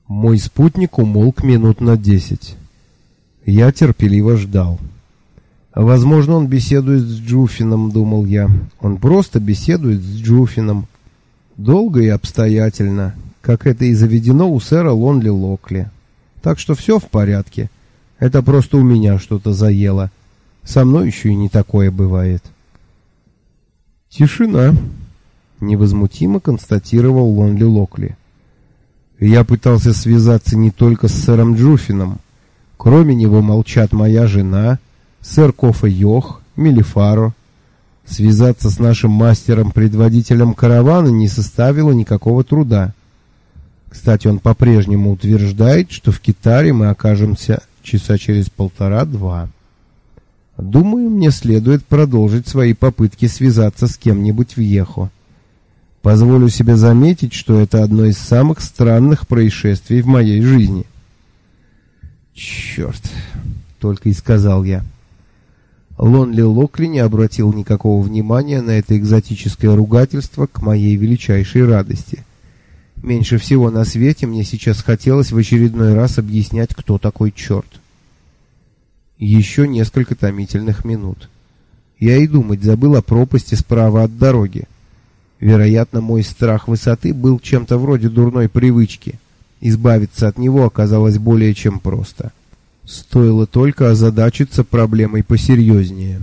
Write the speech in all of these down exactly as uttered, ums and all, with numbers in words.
Мой спутник умолк минут на десять. Я терпеливо ждал. Возможно, он беседует с Джуфином, думал я. Он просто беседует с Джуфином. Долго и обстоятельно, как это и заведено у сэра Лонли Локли. Так что все в порядке. Это просто у меня что-то заело. Со мной еще и не такое бывает. Тишина, невозмутимо констатировал Лонли Локли. Я пытался связаться не только с сэром Джуфином. Кроме него молчат моя жена, сэр Кофа Йох, Мелифаро. Связаться с нашим мастером-предводителем каравана не составило никакого труда. Кстати, он по-прежнему утверждает, что в Китаре мы окажемся часа через полтора-два. Думаю, мне следует продолжить свои попытки связаться с кем-нибудь в Йехо. Позволю себе заметить, что это одно из самых странных происшествий в моей жизни. «Черт!» — только и сказал я. Лонли Локли не обратил никакого внимания на это экзотическое ругательство к моей величайшей радости. Меньше всего на свете мне сейчас хотелось в очередной раз объяснять, кто такой черт. Еще несколько томительных минут. Я и думать забыл о пропасти справа от дороги. Вероятно, мой страх высоты был чем-то вроде дурной привычки. Избавиться от него оказалось более чем просто. Стоило только озадачиться проблемой посерьезнее.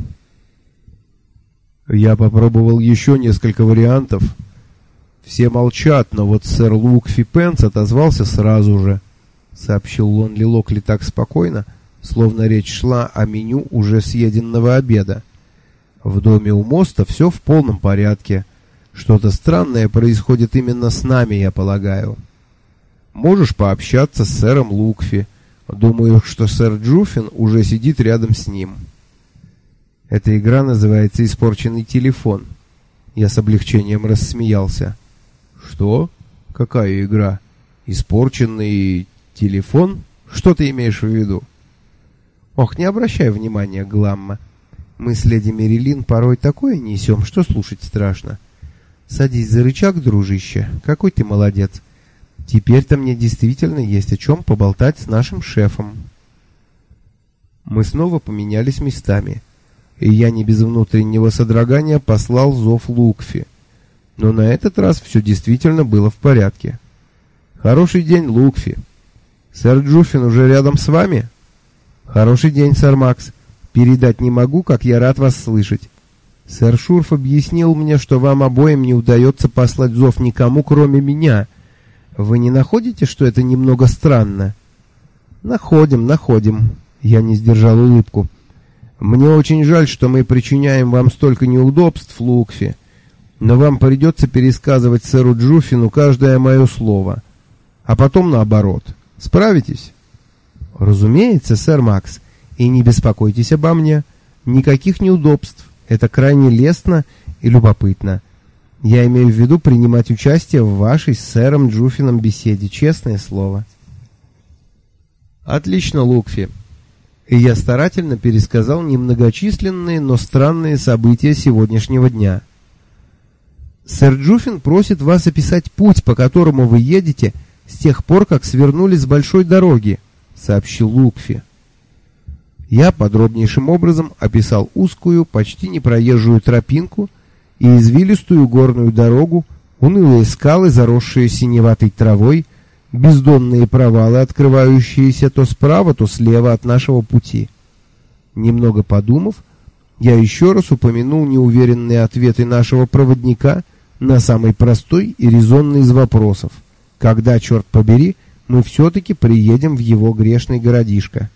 Я попробовал еще несколько вариантов. Все молчат, но вот сэр Лукфи Пенс отозвался сразу же, сообщил Лонли Локли так спокойно, словно речь шла о меню уже съеденного обеда. В доме у моста все в полном порядке. Что-то странное происходит именно с нами, я полагаю. Можешь пообщаться с сэром Лукфи. Думаю, что сэр Джуфин уже сидит рядом с ним. Эта игра называется «Испорченный телефон». Я с облегчением рассмеялся. Что? Какая игра? Испорченный телефон? Что ты имеешь в виду? Ох, не обращай внимания, Гламма. Мы с леди Мерилин порой такое несем, что слушать страшно. Садись за рычаг, дружище. Какой ты молодец. Теперь-то мне действительно есть о чем поболтать с нашим шефом. Мы снова поменялись местами, и я не без внутреннего содрогания послал зов Лукфи. Но на этот раз все действительно было в порядке. Хороший день, Лукфи. Сэр Джуфин уже рядом с вами? Хороший день, сэр Макс. Передать не могу, как я рад вас слышать. Сэр Шурф объяснил мне, что вам обоим не удается послать зов никому, кроме меня. Вы не находите, что это немного странно? Находим, находим. Я не сдержал улыбку. Мне очень жаль, что мы причиняем вам столько неудобств, Лукфи, но вам придется пересказывать сэру Джуфину каждое мое слово. А потом наоборот. Справитесь? Разумеется, сэр Макс. И не беспокойтесь обо мне. Никаких неудобств. Это крайне лестно и любопытно. Я имею в виду принимать участие в вашей с сэром Джуфином беседе, честное слово. Отлично, Лукфи. И я старательно пересказал немногочисленные, но странные события сегодняшнего дня. Сэр Джуфин просит вас описать путь, по которому вы едете с тех пор, как свернули с большой дороги, сообщил Лукфи. Я подробнейшим образом описал узкую, почти непроезжую тропинку и извилистую горную дорогу, унылые скалы, заросшие синеватой травой, бездонные провалы, открывающиеся то справа, то слева от нашего пути. Немного подумав, я еще раз упомянул неуверенные ответы нашего проводника на самый простой и резонный из вопросов: когда, черт побери, мы все-таки приедем в его грешный городишко?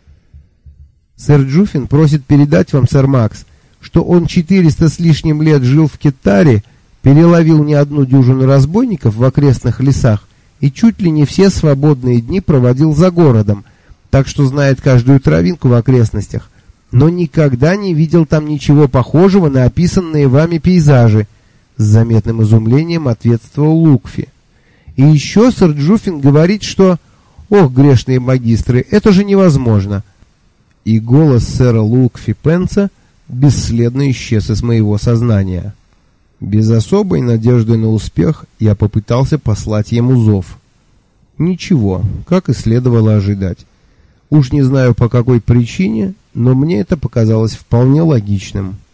Сэр Джуфин просит передать вам, сэр Макс, что он четыреста с лишним лет жил в Китаре, переловил не одну дюжину разбойников в окрестных лесах и чуть ли не все свободные дни проводил за городом, так что знает каждую травинку в окрестностях, но никогда не видел там ничего похожего на описанные вами пейзажи, с заметным изумлением ответствовал Лукфи. И еще сэр Джуфин говорит, что... Ох, грешные магистры, это же невозможно. И голос сэра Лукфи Пенса бесследно исчез из моего сознания. Без особой надежды на успех я попытался послать ему зов. Ничего, как и следовало ожидать. Уж не знаю по какой причине, но мне это показалось вполне логичным.